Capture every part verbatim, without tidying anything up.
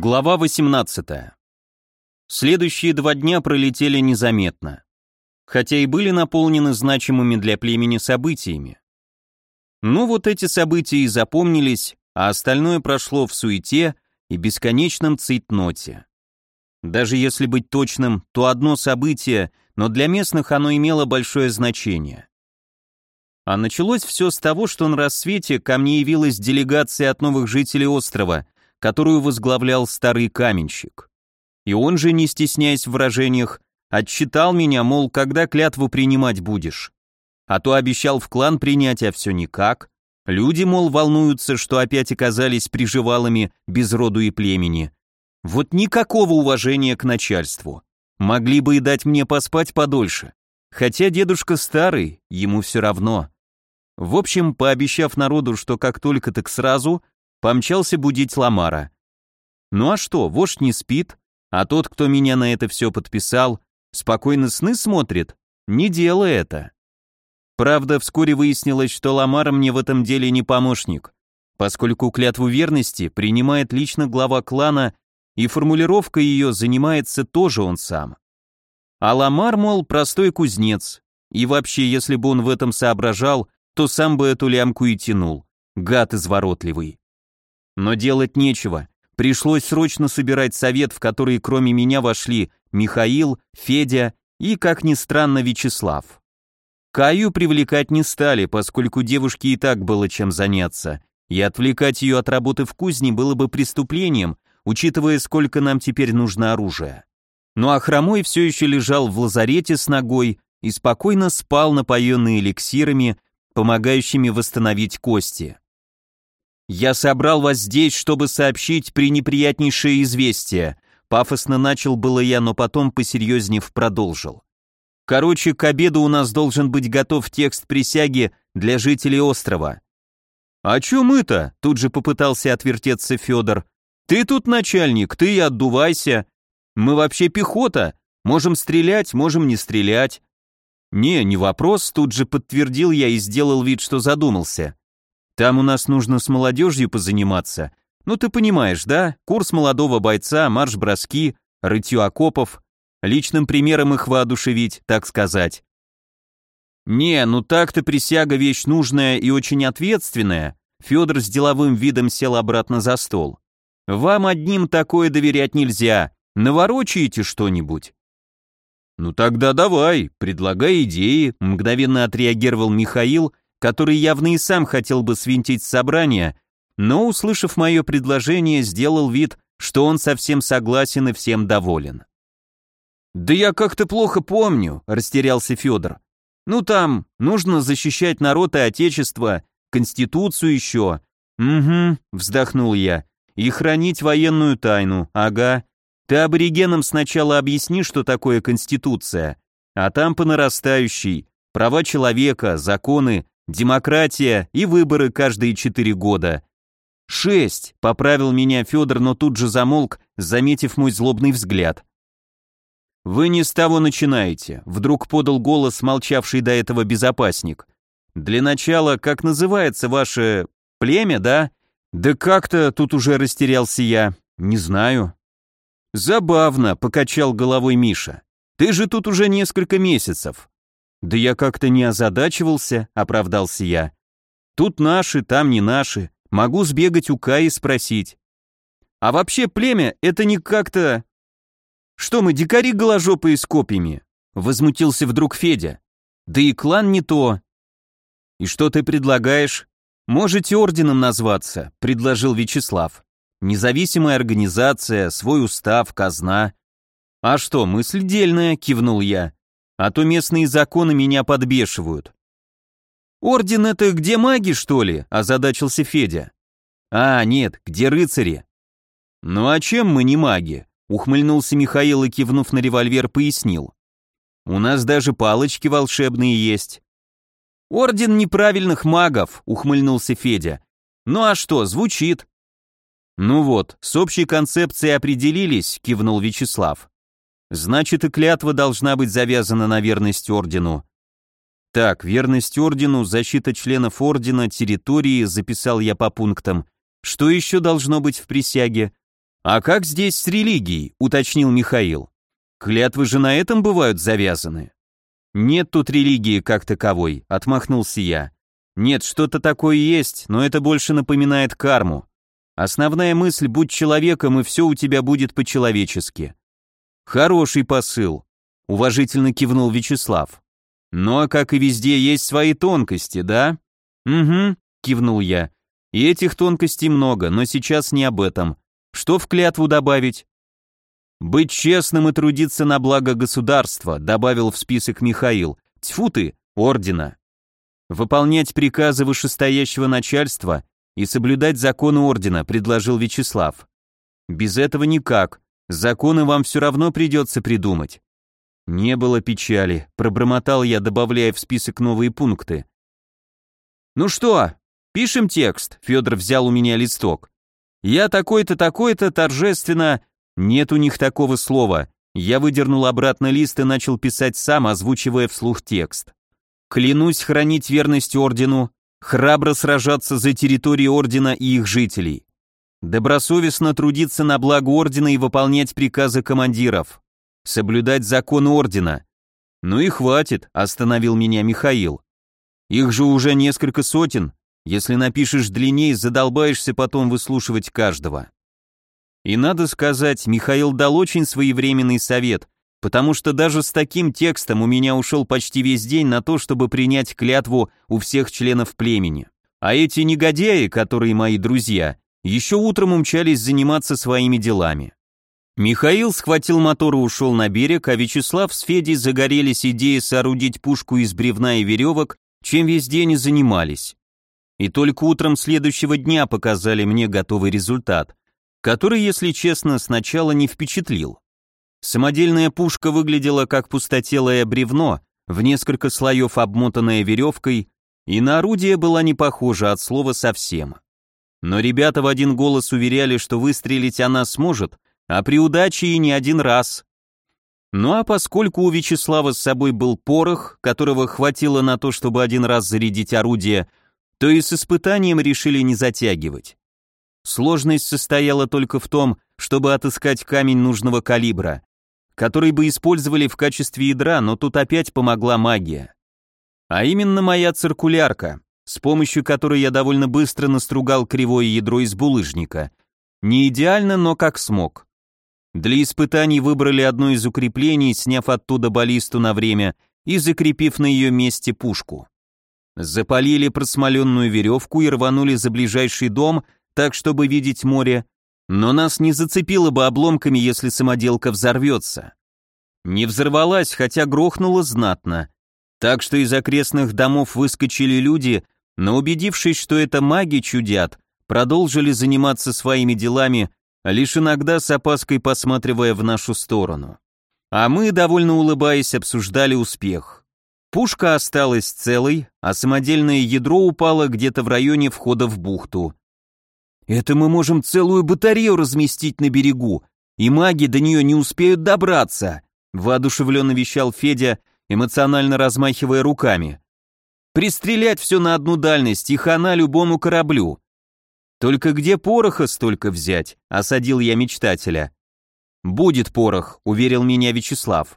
Глава восемнадцатая. Следующие два дня пролетели незаметно, хотя и были наполнены значимыми для племени событиями. Ну вот эти события и запомнились, а остальное прошло в суете и бесконечном цейтноте. Даже если быть точным, то одно событие, но для местных оно имело большое значение. А началось все с того, что на рассвете ко мне явилась делегация от новых жителей острова, которую возглавлял старый каменщик. И он же, не стесняясь в выражениях, отчитал меня, мол, когда клятву принимать будешь. А то обещал в клан принять, а все никак. Люди, мол, волнуются, что опять оказались приживалами без роду и племени. Вот никакого уважения к начальству. Могли бы и дать мне поспать подольше. Хотя дедушка старый, ему все равно. В общем, пообещав народу, что как только так сразу, помчался будить Ламара. Ну а что, вождь не спит, а тот, кто меня на это все подписал, спокойно сны смотрит? Не делай это. Правда, вскоре выяснилось, что Ламар мне в этом деле не помощник, поскольку клятву верности принимает лично глава клана, и формулировка ее занимается тоже он сам. А Ламар, мол, простой кузнец, и вообще, если бы он в этом соображал, то сам бы эту лямку и тянул, гад изворотливый. Но делать нечего, пришлось срочно собирать совет, в который кроме меня вошли Михаил, Федя и, как ни странно, Вячеслав. Каю привлекать не стали, поскольку девушке и так было чем заняться, и отвлекать ее от работы в кузне было бы преступлением, учитывая, сколько нам теперь нужно оружия. Ну а Хромой все еще лежал в лазарете с ногой и спокойно спал, напоенный эликсирами, помогающими восстановить кости. «Я собрал вас здесь, чтобы сообщить пренеприятнейшее известие», пафосно начал было я, но потом, посерьезнев, продолжил. «Короче, к обеду у нас должен быть готов текст присяги для жителей острова». «О чем это?» — тут же попытался отвертеться Федор. «Ты тут начальник, ты и отдувайся. Мы вообще пехота, можем стрелять, можем не стрелять». «Не, не вопрос», — тут же подтвердил я и сделал вид, что задумался. «Там у нас нужно с молодежью позаниматься. Ну ты понимаешь, да? Курс молодого бойца, марш-броски, рытье окопов, личным примером их воодушевить, так сказать». «Не, ну так-то присяга вещь нужная и очень ответственная», Федор с деловым видом сел обратно за стол. «Вам одним такое доверять нельзя, наворочаете что-нибудь». «Ну тогда давай, предлагай идеи», мгновенно отреагировал Михаил, который явно и сам хотел бы свинтить собрание, но, услышав мое предложение, сделал вид, что он совсем согласен и всем доволен. «Да я как-то плохо помню», — растерялся Федор. «Ну там, нужно защищать народ и отечество, конституцию еще». «Угу», — вздохнул я, — «и хранить военную тайну, ага. Ты аборигенам сначала объясни, что такое конституция, а там по нарастающей, права человека, законы, демократия и выборы каждые четыре года». «Шесть», — поправил меня Федор, но тут же замолк, заметив мой злобный взгляд. «Вы не с того начинаете», — вдруг подал голос молчавший до этого безопасник. «Для начала, как называется ваше племя, да?» «Да как-то тут уже растерялся я, не знаю». «Забавно», — покачал головой Миша. «Ты же тут уже несколько месяцев». «Да я как-то не озадачивался», — оправдался я. «Тут наши, там не наши. Могу сбегать у Каи спросить». «А вообще племя — это не как-то...» «Что мы, дикари голожопые с копьями?» — возмутился вдруг Федя. «Да и клан не то». «И что ты предлагаешь?» «Можете орденом назваться», — предложил Вячеслав. «Независимая организация, свой устав, казна». «А что, мысль дельная», — кивнул я. «А то местные законы меня подбешивают». «Орден — это где маги, что ли?» — озадачился Федя. «А, нет, где рыцари». «Ну а чем мы не маги?» — ухмыльнулся Михаил и, кивнув на револьвер, пояснил. «У нас даже палочки волшебные есть». «Орден неправильных магов», — ухмыльнулся Федя. «Ну а что, звучит». «Ну вот, с общей концепцией определились», — кивнул Вячеслав. «Значит, и клятва должна быть завязана на верность ордену». «Так, верность ордену, защита членов ордена, территории», — записал я по пунктам. «Что еще должно быть в присяге?» «А как здесь с религией?» — уточнил Михаил. «Клятвы же на этом бывают завязаны». «Нет тут религии как таковой», — отмахнулся я. «Нет, что-то такое есть, но это больше напоминает карму. Основная мысль — будь человеком, и все у тебя будет по-человечески». «Хороший посыл», — уважительно кивнул Вячеслав. «Но, как и везде, есть свои тонкости, да?» «Угу», — кивнул я. «И этих тонкостей много, но сейчас не об этом. Что в клятву добавить?» «Быть честным и трудиться на благо государства», — добавил в список Михаил. «Тьфу ты, ордена». «Выполнять приказы вышестоящего начальства и соблюдать законы ордена», — предложил Вячеслав. «Без этого никак. Законы вам все равно придется придумать». «Не было печали», — пробормотал я, добавляя в список новые пункты. «Ну что, пишем текст», — Федор взял у меня листок. «Я такой-то, такой-то, торжественно...» «Нет у них такого слова». Я выдернул обратно лист и начал писать сам, озвучивая вслух текст. «Клянусь хранить верность ордену, храбро сражаться за территорию ордена и их жителей, добросовестно трудиться на благо ордена и выполнять приказы командиров, соблюдать законы ордена». «Ну и хватит», — остановил меня Михаил. «Их же уже несколько сотен. Если напишешь длиннее, задолбаешься потом выслушивать каждого». И надо сказать, Михаил дал очень своевременный совет, потому что даже с таким текстом у меня ушел почти весь день на то, чтобы принять клятву у всех членов племени. А эти негодяи, которые мои друзья, еще утром умчались заниматься своими делами. Михаил схватил мотор и ушел на берег, а Вячеслав с Федей загорелись идеей соорудить пушку из бревна и веревок, чем весь день и занимались. И только утром следующего дня показали мне готовый результат, который, если честно, сначала не впечатлил. Самодельная пушка выглядела как пустотелое бревно, в несколько слоев обмотанное веревкой, и на орудие была не похожа от слова совсем. Но ребята в один голос уверяли, что выстрелить она сможет, а при удаче и не один раз. Ну а поскольку у Вячеслава с собой был порох, которого хватило на то, чтобы один раз зарядить орудие, то и с испытанием решили не затягивать. Сложность состояла только в том, чтобы отыскать камень нужного калибра, который бы использовали в качестве ядра, но тут опять помогла магия. А именно моя циркулярка, с помощью которой я довольно быстро настругал кривое ядро из булыжника. Не идеально, но как смог. Для испытаний выбрали одно из укреплений, сняв оттуда баллисту на время и закрепив на ее месте пушку. Запалили просмоленную веревку и рванули за ближайший дом, так, чтобы видеть море, но нас не зацепило бы обломками, если самоделка взорвется. Не взорвалась, хотя грохнула знатно, так что из окрестных домов выскочили люди, но убедившись, что это маги чудят, продолжили заниматься своими делами, лишь иногда с опаской посматривая в нашу сторону. А мы, довольно улыбаясь, обсуждали успех. Пушка осталась целой, а самодельное ядро упало где-то в районе входа в бухту. «Это мы можем целую батарею разместить на берегу, и маги до нее не успеют добраться», воодушевленно вещал Федя, эмоционально размахивая руками. «Пристрелять все на одну дальность и хана любому кораблю». «Только где пороха столько взять?» — осадил я мечтателя. «Будет порох», — уверил меня Вячеслав.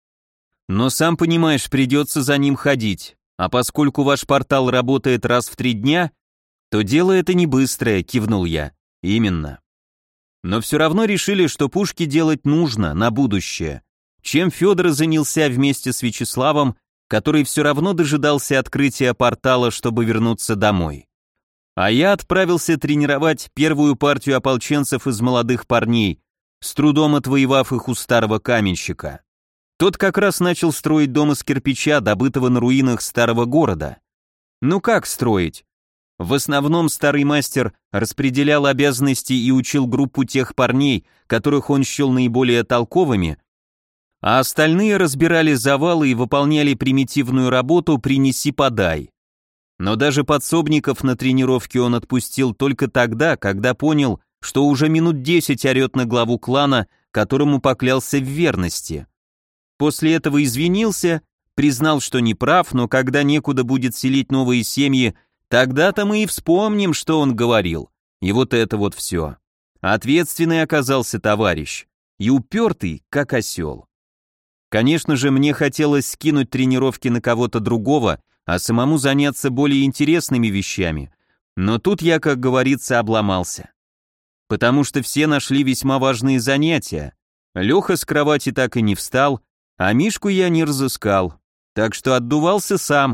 «Но сам понимаешь, придется за ним ходить, а поскольку ваш портал работает раз в три дня, то дело это не быстрое», — кивнул я. «Именно». Но все равно решили, что пушки делать нужно, на будущее, чем Федор занялся вместе с Вячеславом, который все равно дожидался открытия портала, чтобы вернуться домой. А я отправился тренировать первую партию ополченцев из молодых парней, с трудом отвоевав их у старого каменщика. Тот как раз начал строить дом из кирпича, добытого на руинах старого города. Ну как строить? В основном старый мастер распределял обязанности и учил группу тех парней, которых он счел наиболее толковыми, а остальные разбирали завалы и выполняли примитивную работу «принеси-подай». Но даже подсобников на тренировке он отпустил только тогда, когда понял, что уже минут десять орет на главу клана, которому поклялся в верности. После этого извинился, признал, что не прав, но когда некуда будет селить новые семьи, тогда-то мы и вспомним, что он говорил. И вот это вот все. Ответственный оказался товарищ. И упертый, как осел. Конечно же, мне хотелось скинуть тренировки на кого-то другого, а самому заняться более интересными вещами. Но тут я, как говорится, обломался. Потому что все нашли весьма важные занятия. Леха с кровати так и не встал, а Мишку я не разыскал. Так что отдувался сам.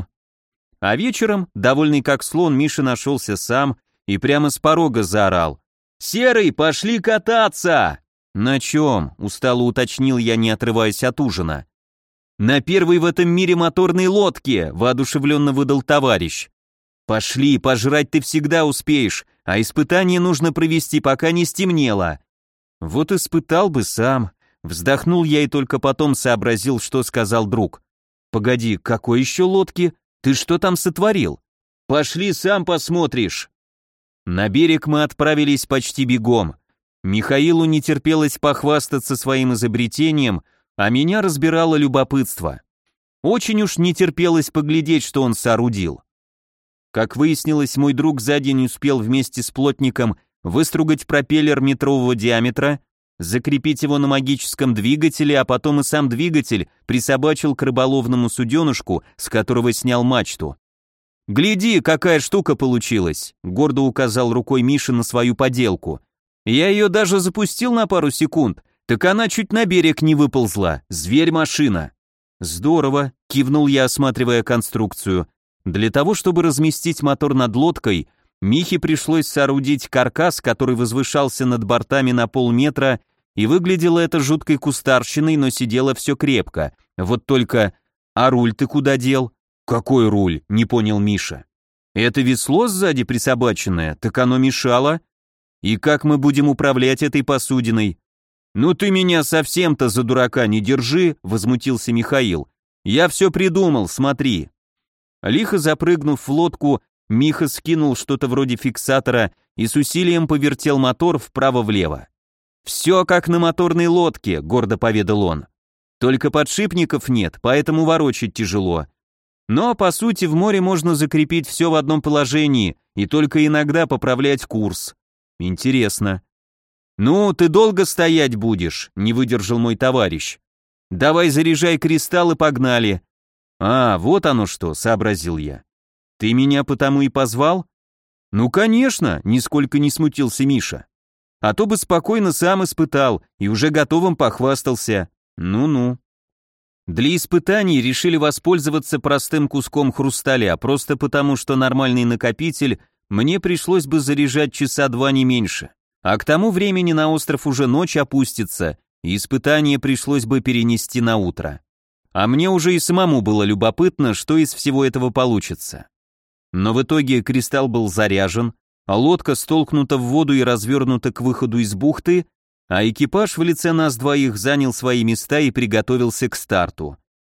А вечером, довольный как слон, Миша нашелся сам и прямо с порога заорал: «Серый, пошли кататься!» «На чем?» — устало уточнил я, не отрываясь от ужина. «На первой в этом мире моторной лодке!» — воодушевленно выдал товарищ. «Пошли, пожрать ты всегда успеешь, а испытание нужно провести, пока не стемнело». «Вот испытал бы сам», — вздохнул я и только потом сообразил, что сказал друг. «Погоди, какой еще лодки? Ты что там сотворил?» «Пошли, сам посмотришь». На берег мы отправились почти бегом. Михаилу не терпелось похвастаться своим изобретением, а меня разбирало любопытство. Очень уж не терпелось поглядеть, что он соорудил. Как выяснилось, мой друг за день успел вместе с плотником выстругать пропеллер метрового диаметра, закрепить его на магическом двигателе, а потом и сам двигатель присобачил к рыболовному суденышку, с которого снял мачту. «Гляди, какая штука получилась», — гордо указал рукой Миша на свою поделку. «Я ее даже запустил на пару секунд, так она чуть на берег не выползла. Зверь-машина». «Здорово», — кивнул я, осматривая конструкцию. Для того, чтобы разместить мотор над лодкой, Михе пришлось соорудить каркас, который возвышался над бортами на полметра, и выглядело это жуткой кустарщиной, но сидело все крепко. Вот только... «А руль ты куда дел?» «Какой руль?» — не понял Миша. «Это весло сзади присобаченное, так оно мешало. И как мы будем управлять этой посудиной?» «Ну ты меня совсем-то за дурака не держи», — возмутился Михаил. «Я все придумал, смотри». Лихо запрыгнув в лодку, Миха скинул что-то вроде фиксатора и с усилием повертел мотор вправо-влево. «Все как на моторной лодке», — гордо поведал он. «Только подшипников нет, поэтому ворочать тяжело. Но, по сути, в море можно закрепить все в одном положении и только иногда поправлять курс. Интересно». «Ну, ты долго стоять будешь?» — не выдержал мой товарищ. «Давай заряжай кристалл и погнали». «А, вот оно что», — сообразил я. «Ты меня потому и позвал?» «Ну, конечно», — нисколько не смутился Миша. «А то бы спокойно сам испытал и уже готовым похвастался. Ну-ну». Для испытаний решили воспользоваться простым куском хрусталя, просто потому что нормальный накопитель мне пришлось бы заряжать часа два не меньше. А к тому времени на остров уже ночь опустится, и испытание пришлось бы перенести на утро. А мне уже и самому было любопытно, что из всего этого получится. Но в итоге кристалл был заряжен, а лодка столкнута в воду и развернута к выходу из бухты, а экипаж в лице нас двоих занял свои места и приготовился к старту.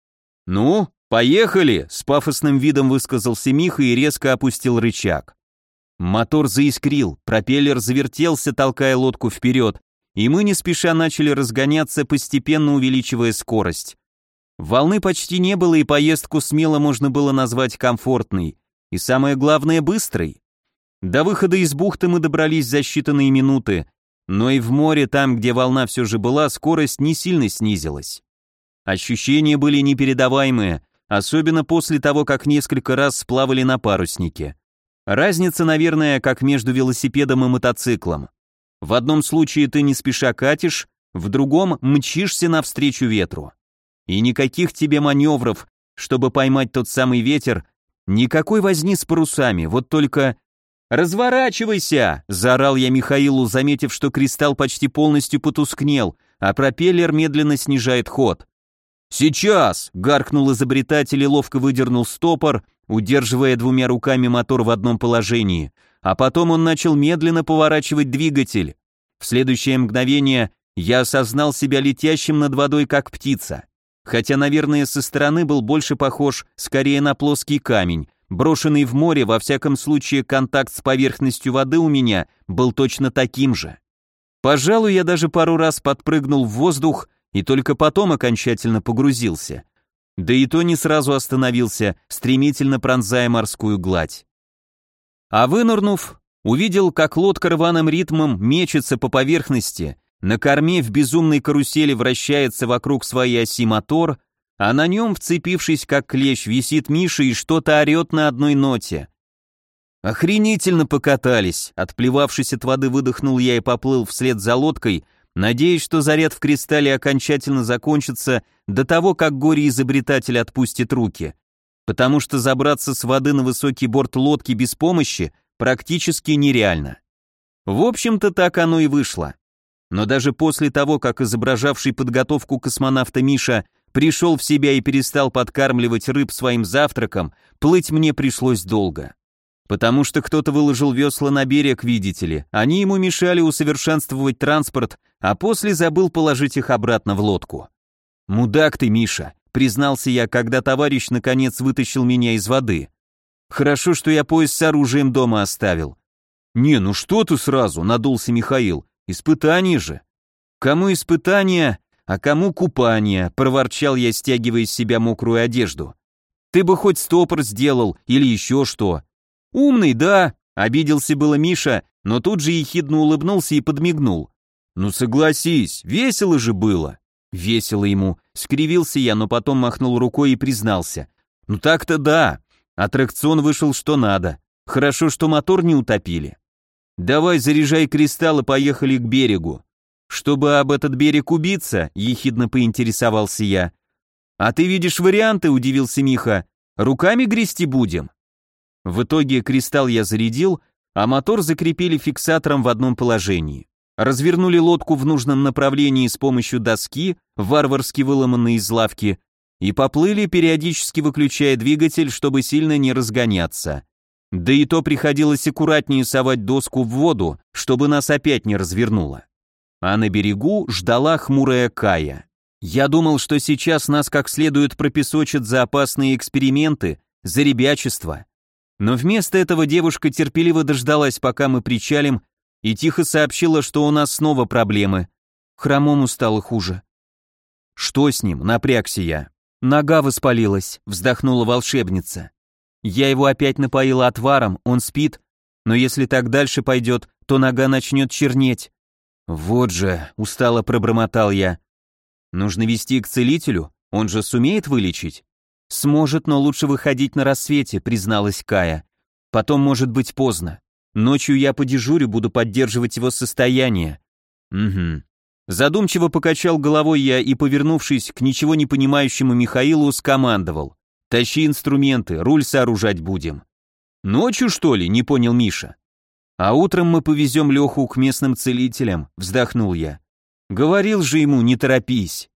«Ну, поехали!» — с пафосным видом высказался Миха и резко опустил рычаг. Мотор заискрил, пропеллер завертелся, толкая лодку вперед, и мы не спеша начали разгоняться, постепенно увеличивая скорость. Волны почти не было, и поездку смело можно было назвать комфортной, и самое главное, быстрой. До выхода из бухты мы добрались за считанные минуты, но и в море, там, где волна все же была, скорость не сильно снизилась. Ощущения были непередаваемые, особенно после того, как несколько раз сплавали на паруснике. Разница, наверное, как между велосипедом и мотоциклом. В одном случае ты не спеша катишь, в другом мчишься навстречу ветру. И никаких тебе маневров, чтобы поймать тот самый ветер, никакой возни с парусами, вот только... «Разворачивайся!» — заорал я Михаилу, заметив, что кристалл почти полностью потускнел, а пропеллер медленно снижает ход. «Сейчас!» — гаркнул изобретатель и ловко выдернул стопор, удерживая двумя руками мотор в одном положении, а потом он начал медленно поворачивать двигатель. В следующее мгновение я осознал себя летящим над водой, как птица. Хотя, наверное, со стороны был больше похож скорее на плоский камень, брошенный в море, во всяком случае контакт с поверхностью воды у меня был точно таким же. Пожалуй, я даже пару раз подпрыгнул в воздух и только потом окончательно погрузился. Да и то не сразу остановился, стремительно пронзая морскую гладь. А вынырнув, Увидел, как лодка рваным ритмом мечется по поверхности, на корме в безумной карусели вращается вокруг своей оси мотор, а на нем, вцепившись как клещ, висит Миша и что-то орет на одной ноте. Охренительно покатались, отплевавшись от воды, выдохнул я и поплыл вслед за лодкой, надеясь, что заряд в кристалле окончательно закончится до того, как горе-изобретатель отпустит руки, потому что забраться с воды на высокий борт лодки без помощи практически нереально. В общем-то, так оно и вышло. Но даже после того, как изображавший подготовку космонавта Миша пришел в себя и перестал подкармливать рыб своим завтраком, плыть мне пришлось долго. Потому что кто-то выложил весла на берег, видите ли, они ему мешали усовершенствовать транспорт, а после забыл положить их обратно в лодку. «Мудак ты, Миша», — признался я, когда товарищ наконец вытащил меня из воды. «Хорошо, что я пояс с оружием дома оставил». «Не, ну что ты сразу», — надулся Михаил, — «испытание же». «Кому испытание, а кому купание», — проворчал я, стягивая из себя мокрую одежду. «Ты бы хоть стопор сделал или еще что». «Умный, да», — обиделся было Миша, но тут же ехидно улыбнулся и подмигнул. «Ну согласись, весело же было». «Весело ему», — скривился я, но потом махнул рукой и признался. «Ну так-то да, аттракцион вышел что надо. Хорошо, что мотор не утопили. Давай заряжай кристалл и поехали к берегу». «Чтобы об этот берег убиться», — ехидно поинтересовался я. «А ты видишь варианты?» — удивился Миха. «Руками грести будем?» В итоге кристалл я зарядил, а мотор закрепили фиксатором в одном положении. Развернули лодку в нужном направлении с помощью доски, варварски выломанной из лавки, и поплыли, периодически выключая двигатель, чтобы сильно не разгоняться. Да и то приходилось аккуратнее совать доску в воду, чтобы нас опять не развернуло. А на берегу ждала хмурая Кая. Я думал, что сейчас нас как следует пропесочат за опасные эксперименты, за ребячество. Но вместо этого девушка терпеливо дождалась, пока мы причалим, и тихо сообщила, что у нас снова проблемы. Хромому стало хуже. «Что с ним?» — напрягся я. «Нога воспалилась», — вздохнула волшебница. «Я его опять напоила отваром, он спит, но если так дальше пойдет, то нога начнет чернеть». «Вот же», — устало пробормотал я. «Нужно везти к целителю, он же сумеет вылечить?» «Сможет, но лучше выходить на рассвете», — призналась Кая. «Потом может быть поздно. Ночью я подежурю, буду поддерживать его состояние». «Угу». Задумчиво покачал головой я и, повернувшись к ничего не понимающему Михаилу, скомандовал. «Тащи инструменты, руль сооружать будем». «Ночью, что ли?» — не понял Миша. «А утром мы повезем Леху к местным целителям», — вздохнул я. «Говорил же ему, не торопись».